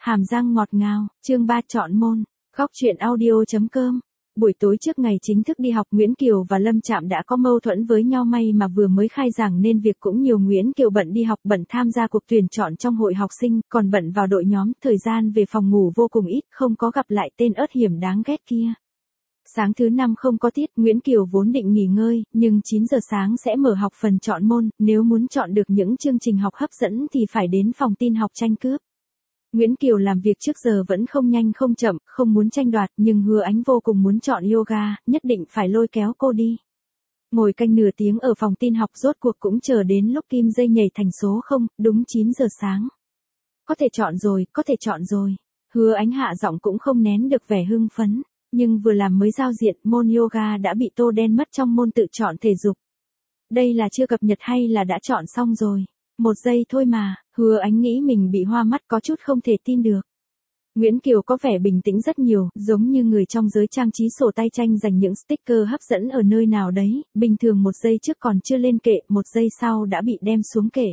Hàm răng ngọt ngào, chương 3 chọn môn, góc truyện audio.com. Buổi tối trước ngày chính thức đi học, Nguyễn Kiều và Lâm Trạm đã có mâu thuẫn với nhau, may mà vừa mới khai giảng nên việc cũng nhiều. Nguyễn Kiều bận đi học, bận tham gia cuộc tuyển chọn trong hội học sinh, còn bận vào đội nhóm, thời gian về phòng ngủ vô cùng ít, không có gặp lại tên ớt hiểm đáng ghét kia. Sáng thứ 5 không có tiết, Nguyễn Kiều vốn định nghỉ ngơi, nhưng 9 giờ sáng sẽ mở học phần chọn môn, nếu muốn chọn được những chương trình học hấp dẫn thì phải đến phòng tin học tranh cướp. Nguyễn Kiều làm việc trước giờ vẫn không nhanh không chậm, không muốn tranh đoạt, nhưng Hứa Ánh vô cùng muốn chọn yoga, nhất định phải lôi kéo cô đi. Ngồi canh nửa tiếng ở phòng tin học, rốt cuộc cũng chờ đến lúc kim dây nhảy thành số 0, đúng 9 giờ sáng. Có thể chọn rồi, có thể chọn rồi. Hứa Ánh hạ giọng cũng không nén được vẻ hưng phấn, nhưng vừa làm mới giao diện, môn yoga đã bị tô đen mất trong môn tự chọn thể dục. Đây là chưa cập nhật hay là đã chọn xong rồi? Một giây thôi mà, Hứa Ánh nghĩ mình bị hoa mắt, có chút không thể tin được. Nguyễn Kiều có vẻ bình tĩnh rất nhiều, giống như người trong giới trang trí sổ tay tranh dành những sticker hấp dẫn ở nơi nào đấy, bình thường một giây trước còn chưa lên kệ, một giây sau đã bị đem xuống kệ.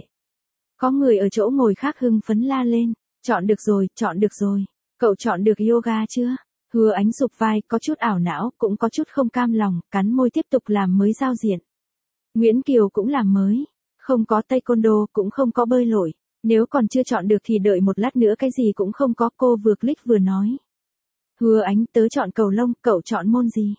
Có người ở chỗ ngồi khác hưng phấn la lên, chọn được rồi, chọn được rồi, cậu chọn được yoga chưa? Hứa Ánh sụp vai, có chút ảo não, cũng có chút không cam lòng, cắn môi tiếp tục làm mới giao diện. Nguyễn Kiều cũng làm mới. Không có taekwondo, cũng không có bơi lội. Nếu còn chưa chọn được thì đợi một lát nữa, cái gì cũng không có, cô vừa click vừa nói. Hứa Ánh, tớ chọn cầu lông, cậu chọn môn gì?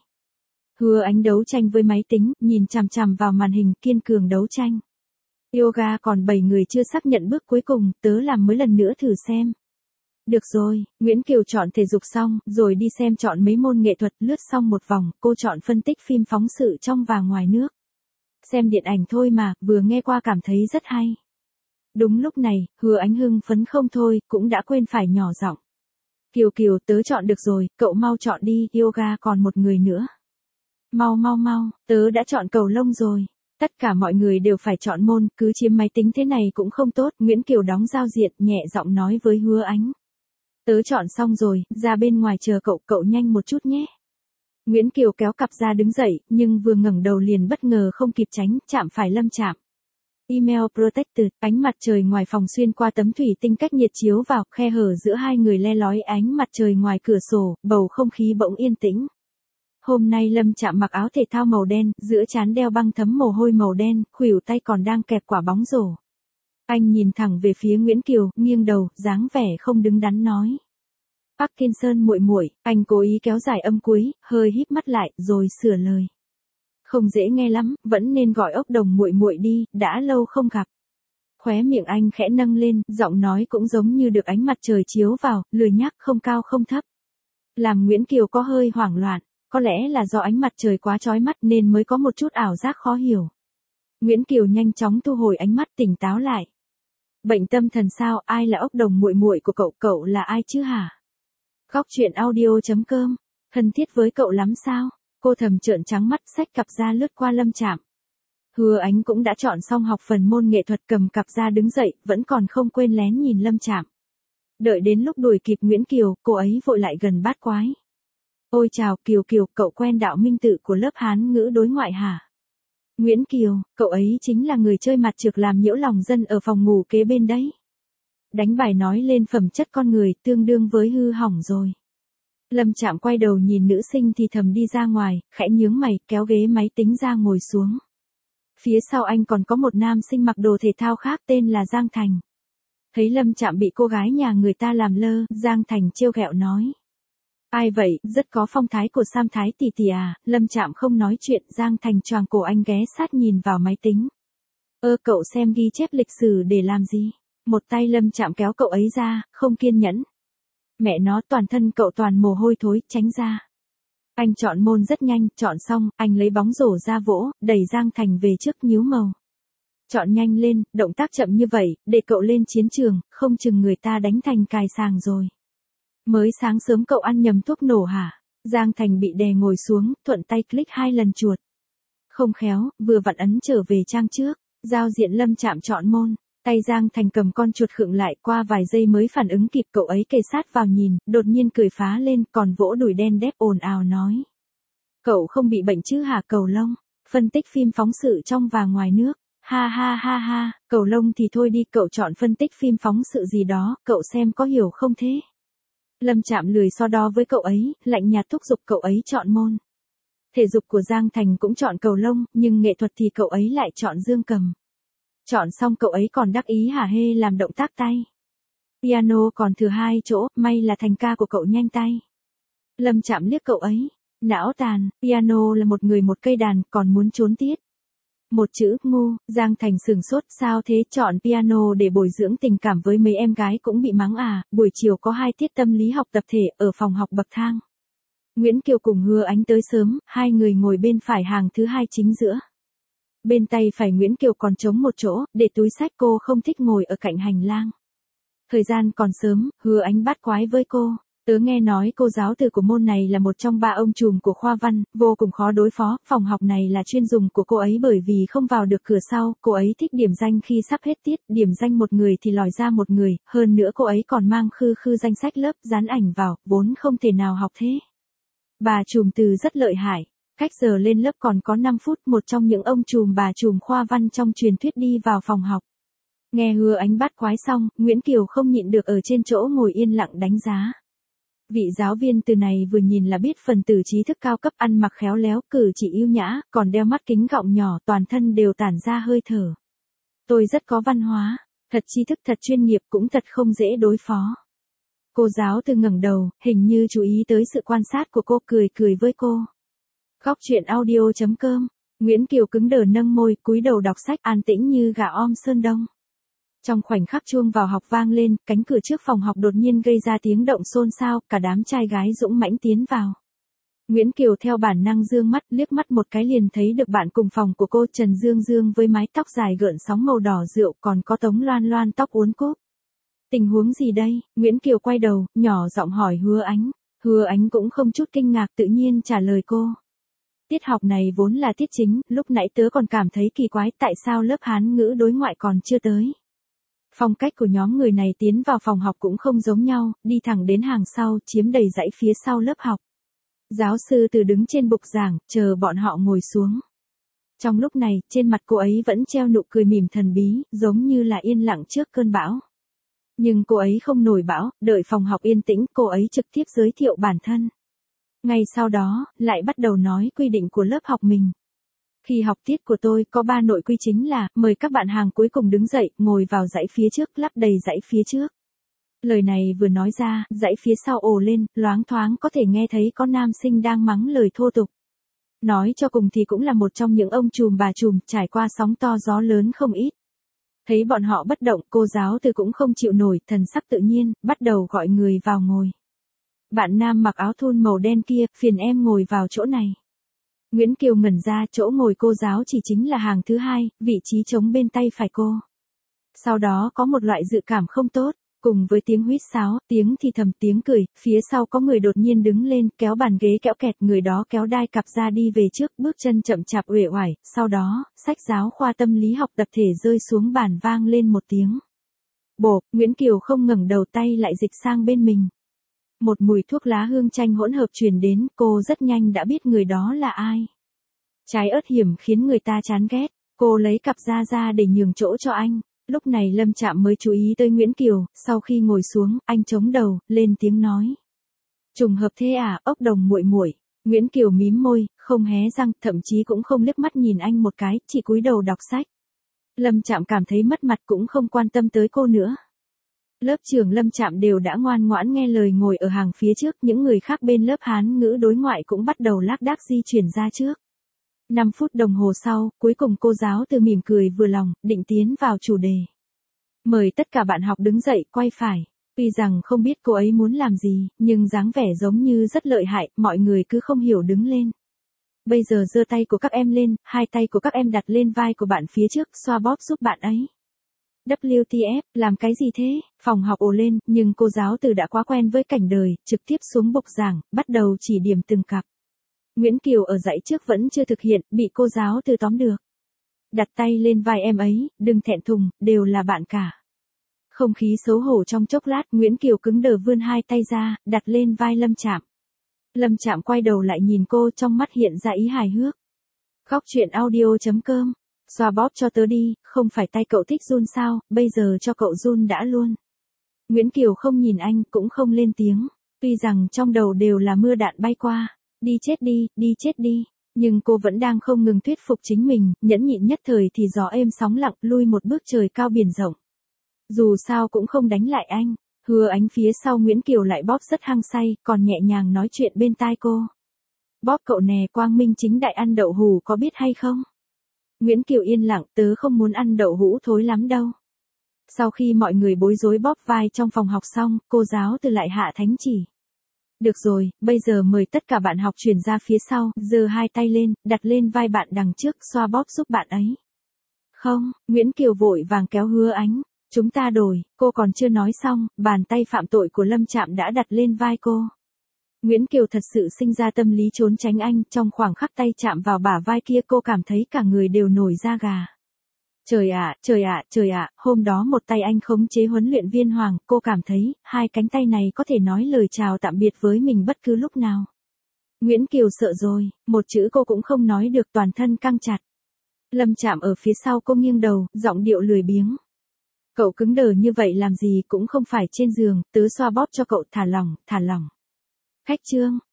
Hứa Ánh đấu tranh với máy tính, nhìn chằm chằm vào màn hình, kiên cường đấu tranh. Yoga còn 7 người chưa xác nhận bước cuối cùng, tớ làm mới lần nữa thử xem. Được rồi, Nguyễn Kiều chọn thể dục xong, rồi đi xem chọn mấy môn nghệ thuật, lướt xong một vòng, cô chọn phân tích phim phóng sự trong và ngoài nước. Xem điện ảnh thôi mà, vừa nghe qua cảm thấy rất hay. Đúng lúc này, Hứa Ánh hưng phấn không thôi, cũng đã quên phải nhỏ giọng. Kiều Kiều, tớ chọn được rồi, cậu mau chọn đi, yoga còn một người nữa. Mau mau mau, tớ đã chọn cầu lông rồi. Tất cả mọi người đều phải chọn môn, cứ chiếm máy tính thế này cũng không tốt. Nguyễn Kiều đóng giao diện, nhẹ giọng nói với Hứa Ánh. Tớ chọn xong rồi, ra bên ngoài chờ cậu, cậu nhanh một chút nhé. Nguyễn Kiều kéo cặp ra đứng dậy, nhưng vừa ngẩng đầu liền bất ngờ không kịp tránh, chạm phải Lâm Trạm. Email protected, ánh mặt trời ngoài phòng xuyên qua tấm thủy tinh cách nhiệt chiếu vào, khe hở giữa hai người le lói ánh mặt trời ngoài cửa sổ, bầu không khí bỗng yên tĩnh. Hôm nay Lâm Trạm mặc áo thể thao màu đen, giữa trán đeo băng thấm mồ hôi màu đen, khuỷu tay còn đang kẹp quả bóng rổ. Anh nhìn thẳng về phía Nguyễn Kiều, nghiêng đầu, dáng vẻ không đứng đắn nói. Parkinson muội muội, anh cố ý kéo dài âm cuối, hơi híp mắt lại, rồi sửa lời. Không dễ nghe lắm, vẫn nên gọi ốc đồng muội muội đi, đã lâu không gặp. Khóe miệng anh khẽ nâng lên, giọng nói cũng giống như được ánh mặt trời chiếu vào, lười nhác, không cao không thấp. Làm Nguyễn Kiều có hơi hoảng loạn, có lẽ là do ánh mặt trời quá chói mắt nên mới có một chút ảo giác khó hiểu. Nguyễn Kiều nhanh chóng thu hồi ánh mắt, tỉnh táo lại. Bệnh tâm thần sao, ai là ốc đồng muội muội của cậu, cậu là ai chứ hả? Góc truyện audio.com, thân thiết với cậu lắm sao? Cô thầm trợn trắng mắt, xách cặp ra lướt qua Lâm Trạm. Hứa Ánh cũng đã chọn xong học phần môn nghệ thuật, cầm cặp ra đứng dậy, vẫn còn không quên lén nhìn Lâm Trạm. Đợi đến lúc đuổi kịp Nguyễn Kiều, cô ấy vội lại gần bát quái. Ôi chào Kiều Kiều, cậu quen đạo minh tự của lớp Hán ngữ đối ngoại hả? Nguyễn Kiều, cậu ấy chính là người chơi mặt trược làm nhiễu lòng dân ở phòng ngủ kế bên đấy. Đánh bài nói lên phẩm chất con người, tương đương với hư hỏng rồi. Lâm Trạm quay đầu nhìn nữ sinh thì thầm đi ra ngoài, khẽ nhướng mày, kéo ghế máy tính ra ngồi xuống. Phía sau anh còn có một nam sinh mặc đồ thể thao khác tên là Giang Thành. Thấy Lâm Trạm bị cô gái nhà người ta làm lơ, Giang Thành trêu ghẹo nói. Ai vậy, rất có phong thái của Sam Thái tỷ tỷ à. Lâm Trạm không nói chuyện, Giang Thành choàng cổ anh ghé sát nhìn vào máy tính. Cậu xem ghi chép lịch sử để làm gì? Một tay Lâm Trạm kéo cậu ấy ra, không kiên nhẫn. Mẹ nó, toàn thân cậu toàn mồ hôi thối, tránh ra. Anh chọn môn rất nhanh, chọn xong, anh lấy bóng rổ ra vỗ, đẩy Giang Thành về trước, nhíu màu. Chọn nhanh lên, động tác chậm như vậy, để cậu lên chiến trường, không chừng người ta đánh thành cài sàng rồi. Mới sáng sớm cậu ăn nhầm thuốc nổ hả? Giang Thành bị đè ngồi xuống, thuận tay click 2 lần chuột. Không khéo, vừa vặn ấn trở về trang trước, giao diện Lâm Trạm chọn môn. Tay Giang Thành cầm con chuột khựng lại, qua vài giây mới phản ứng kịp, cậu ấy kề sát vào nhìn, đột nhiên cười phá lên, còn vỗ đùi đen đét ồn ào nói. Cậu không bị bệnh chứ hả? Cầu lông, phân tích phim phóng sự trong và ngoài nước. Ha ha ha ha, cầu lông thì thôi đi, cậu chọn phân tích phim phóng sự gì đó, cậu xem có hiểu không thế? Lâm Trạm lười so đo với cậu ấy, lạnh nhạt thúc giục cậu ấy chọn môn. Thể dục của Giang Thành cũng chọn cầu lông, nhưng nghệ thuật thì cậu ấy lại chọn dương cầm. Chọn xong cậu ấy còn đắc ý hả hê làm động tác tay. Piano còn thừa 2 chỗ, may là thành ca của cậu nhanh tay. Lâm Trạm liếc cậu ấy, não tàn, piano là một người một cây đàn, còn muốn trốn tiết. Một chữ, ngu. Giang Thành sửng sốt, sao thế, chọn piano để bồi dưỡng tình cảm với mấy em gái cũng bị mắng à, buổi chiều có 2 tiết tâm lý học tập thể, ở phòng học bậc thang. Nguyễn Kiều cùng Hứa Ánh tới sớm, hai người ngồi bên phải hàng thứ 2 chính giữa. Bên tay phải Nguyễn Kiều còn trống một chỗ, để túi sách, cô không thích ngồi ở cạnh hành lang. Thời gian còn sớm, Hứa Ánh bắt quái với cô. Tớ nghe nói cô giáo từ của môn này là một trong 3 ông trùm của khoa văn, vô cùng khó đối phó, phòng học này là chuyên dùng của cô ấy bởi vì không vào được cửa sau, cô ấy thích điểm danh khi sắp hết tiết, điểm danh một người thì lòi ra một người, hơn nữa cô ấy còn mang khư danh sách lớp, dán ảnh vào, vốn không thể nào học thế. Bà trùm từ rất lợi hại, cách giờ lên lớp còn có 5 phút, một trong những ông trùm bà trùm khoa văn trong truyền thuyết đi vào phòng học. Nghe Hứa Ánh bắt quái xong, Nguyễn Kiều không nhịn được ở trên chỗ ngồi yên lặng đánh giá. Vị giáo viên từ này vừa nhìn là biết phần tử trí thức cao cấp, ăn mặc khéo léo, cử chỉ yêu nhã, còn đeo mắt kính gọng nhỏ, toàn thân đều tản ra hơi thở. Tôi rất có văn hóa, thật tri thức, thật chuyên nghiệp, cũng thật không dễ đối phó. Cô giáo từ ngẩng đầu, hình như chú ý tới sự quan sát của cô, cười với cô. Góc truyện audio.com, Nguyễn Kiều cứng đờ nâng môi, cúi đầu đọc sách, an tĩnh như gà om sơn đông. Trong khoảnh khắc chuông vào học vang lên, cánh cửa trước phòng học đột nhiên gây ra tiếng động xôn xao, cả đám trai gái dũng mãnh tiến vào. Nguyễn Kiều theo bản năng dương mắt, liếc mắt một cái liền thấy được bạn cùng phòng của cô, Trần Dương Dương với mái tóc dài gợn sóng màu đỏ rượu, còn có Tống Loan Loan tóc uốn cúc. Tình huống gì đây? Nguyễn Kiều quay đầu, nhỏ giọng hỏi Hứa Ánh. Hứa Ánh cũng không chút kinh ngạc, tự nhiên trả lời cô. Tiết học này vốn là tiết chính, lúc nãy tớ còn cảm thấy kỳ quái, tại sao lớp Hán ngữ đối ngoại còn chưa tới. Phong cách của nhóm người này tiến vào phòng học cũng không giống nhau, đi thẳng đến hàng sau, chiếm đầy dãy phía sau lớp học. Giáo sư Từ đứng trên bục giảng, chờ bọn họ ngồi xuống. Trong lúc này, trên mặt cô ấy vẫn treo nụ cười mỉm thần bí, giống như là yên lặng trước cơn bão. Nhưng cô ấy không nổi bão, đợi phòng học yên tĩnh, cô ấy trực tiếp giới thiệu bản thân. Ngay sau đó, lại bắt đầu nói quy định của lớp học mình. Khi học tiết của tôi có 3 nội quy chính là, mời các bạn hàng cuối cùng đứng dậy, ngồi vào dãy phía trước, lắp đầy dãy phía trước. Lời này vừa nói ra, dãy phía sau ồ lên, loáng thoáng có thể nghe thấy có nam sinh đang mắng lời thô tục. Nói cho cùng thì cũng là một trong những ông trùm bà trùm, trải qua sóng to gió lớn không ít. Thấy bọn họ bất động, cô giáo Từ cũng không chịu nổi, thần sắc tự nhiên, bắt đầu gọi người vào ngồi. Bạn nam mặc áo thun màu đen kia, phiền em ngồi vào chỗ này. Nguyễn Kiều ngẩn ra, chỗ ngồi cô giáo chỉ chính là hàng thứ 2, vị trí trống bên tay phải cô. Sau đó có một loại dự cảm không tốt, cùng với tiếng huýt sáo, tiếng thì thầm, tiếng cười, phía sau có người đột nhiên đứng lên, kéo bàn ghế kẽo kẹt, người đó kéo đai cặp ra đi về trước, bước chân chậm chạp uể oải, sau đó, sách giáo khoa tâm lý học tập thể rơi xuống bàn vang lên một tiếng. Bộp, Nguyễn Kiều không ngẩng đầu, tay lại dịch sang bên mình. Một mùi thuốc lá hương chanh hỗn hợp truyền đến, cô rất nhanh đã biết người đó là ai. Trái ớt hiểm khiến người ta chán ghét, cô lấy cặp ra để nhường chỗ cho anh. Lúc này Lâm Trạm mới chú ý tới Nguyễn Kiều, sau khi ngồi xuống, anh chống đầu, lên tiếng nói. Trùng hợp thế à, ốc đồng muội muội. Nguyễn Kiều mím môi, không hé răng, thậm chí cũng không liếc mắt nhìn anh một cái, chỉ cúi đầu đọc sách. Lâm Trạm cảm thấy mất mặt cũng không quan tâm tới cô nữa. Lớp trưởng Lâm Trạm đều đã ngoan ngoãn nghe lời ngồi ở hàng phía trước, những người khác bên lớp Hán ngữ đối ngoại cũng bắt đầu lác đác di chuyển ra trước. 5 phút đồng hồ sau, cuối cùng cô giáo Từ mỉm cười vừa lòng, định tiến vào chủ đề. Mời tất cả bạn học đứng dậy, quay phải. Tuy rằng không biết cô ấy muốn làm gì, nhưng dáng vẻ giống như rất lợi hại, mọi người cứ không hiểu đứng lên. Bây giờ giơ tay của các em lên, 2 tay của các em đặt lên vai của bạn phía trước, xoa bóp giúp bạn ấy. WTF, làm cái gì thế? Phòng học ồ lên, nhưng cô giáo Từ đã quá quen với cảnh đời, trực tiếp xuống bục giảng, bắt đầu chỉ điểm từng cặp. Nguyễn Kiều ở dãy trước vẫn chưa thực hiện, bị cô giáo Từ tóm được. Đặt tay lên vai em ấy, đừng thẹn thùng, đều là bạn cả. Không khí xấu hổ trong chốc lát, Nguyễn Kiều cứng đờ vươn 2 tay ra, đặt lên vai Lâm Trạm. Lâm Trạm quay đầu lại nhìn cô, trong mắt hiện ra ý hài hước. Góc truyện audio.com Xoa bóp cho tớ đi, không phải tay cậu thích run sao, bây giờ cho cậu run đã luôn. Nguyễn Kiều không nhìn anh, cũng không lên tiếng. Tuy rằng trong đầu đều là mưa đạn bay qua. Đi chết đi. Nhưng cô vẫn đang không ngừng thuyết phục chính mình, nhẫn nhịn nhất thời thì gió êm sóng lặng, lui một bước trời cao biển rộng. Dù sao cũng không đánh lại anh. Hứa Ánh phía sau Nguyễn Kiều lại bóp rất hăng say, còn nhẹ nhàng nói chuyện bên tai cô. Bóp cậu nè, quang minh chính đại ăn đậu hũ có biết hay không? Nguyễn Kiều yên lặng, tớ không muốn ăn đậu hũ thối lắm đâu. Sau khi mọi người bối rối bóp vai trong phòng học xong, cô giáo từ lại hạ thánh chỉ. Được rồi, bây giờ mời tất cả bạn học chuyển ra phía sau, giơ hai tay lên, đặt lên vai bạn đằng trước, xoa bóp giúp bạn ấy. Không, Nguyễn Kiều vội vàng kéo Hứa Ánh. Chúng ta đổi, cô còn chưa nói xong, bàn tay phạm tội của Lâm Trạm đã đặt lên vai cô. Nguyễn Kiều thật sự sinh ra tâm lý trốn tránh anh, trong khoảng khắc tay chạm vào bả vai kia cô cảm thấy cả người đều nổi da gà. Trời ạ, hôm đó một tay anh khống chế huấn luyện viên Hoàng, cô cảm thấy, hai cánh tay này có thể nói lời chào tạm biệt với mình bất cứ lúc nào. Nguyễn Kiều sợ rồi, một chữ cô cũng không nói được, toàn thân căng chặt. Lâm Trạm ở phía sau cô nghiêng đầu, giọng điệu lười biếng. Cậu cứng đờ như vậy làm gì, cũng không phải trên giường, tớ xoa bóp cho cậu, thả lỏng. Khách trương,